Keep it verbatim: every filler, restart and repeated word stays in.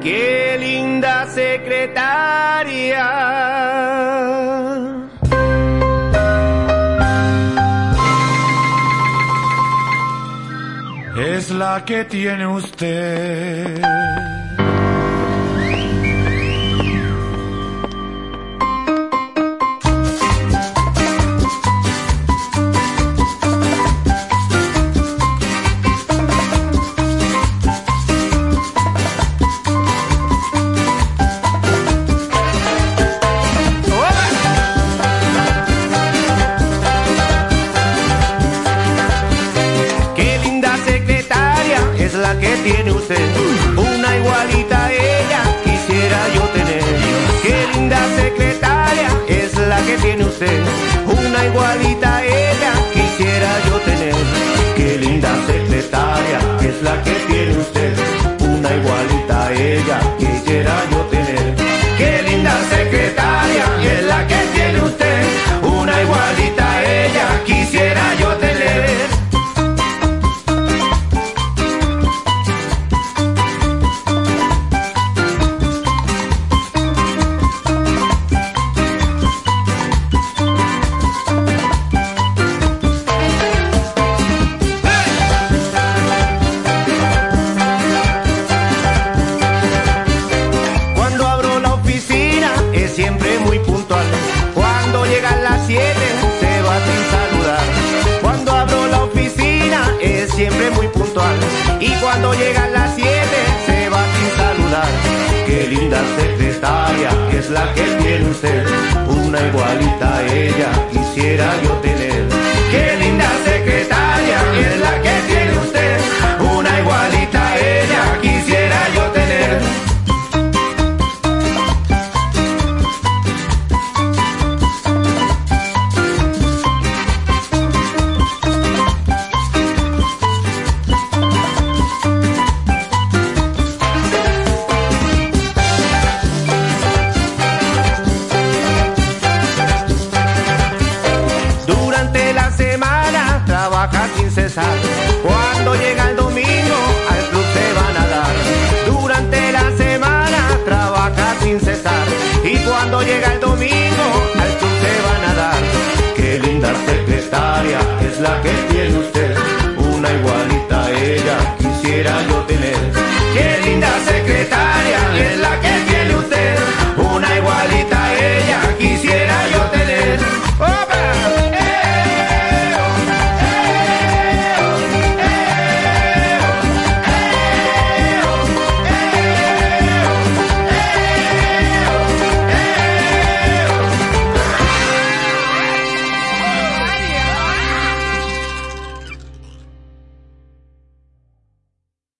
Qué linda secretaria. Es la que tiene usted. Que tiene usted, una igualita a ella quisiera yo tener. Qué linda secretaria es la que tiene usted, una igualita a ella quisiera yo tener. Qué linda secretaria es la que tiene usted, una igualita a ella quisiera yo tener. Qué linda secretaria es la que tiene usted, una igualita a ella quisiera yo tener. Siempre muy puntual. Cuando llegan las siete se va sin saludar. Cuando abro la oficina es siempre muy puntual. Y cuando llegan las siete se va sin saludar. Qué linda secretaria es la que tiene usted, una igualita a ella quisiera yo tener.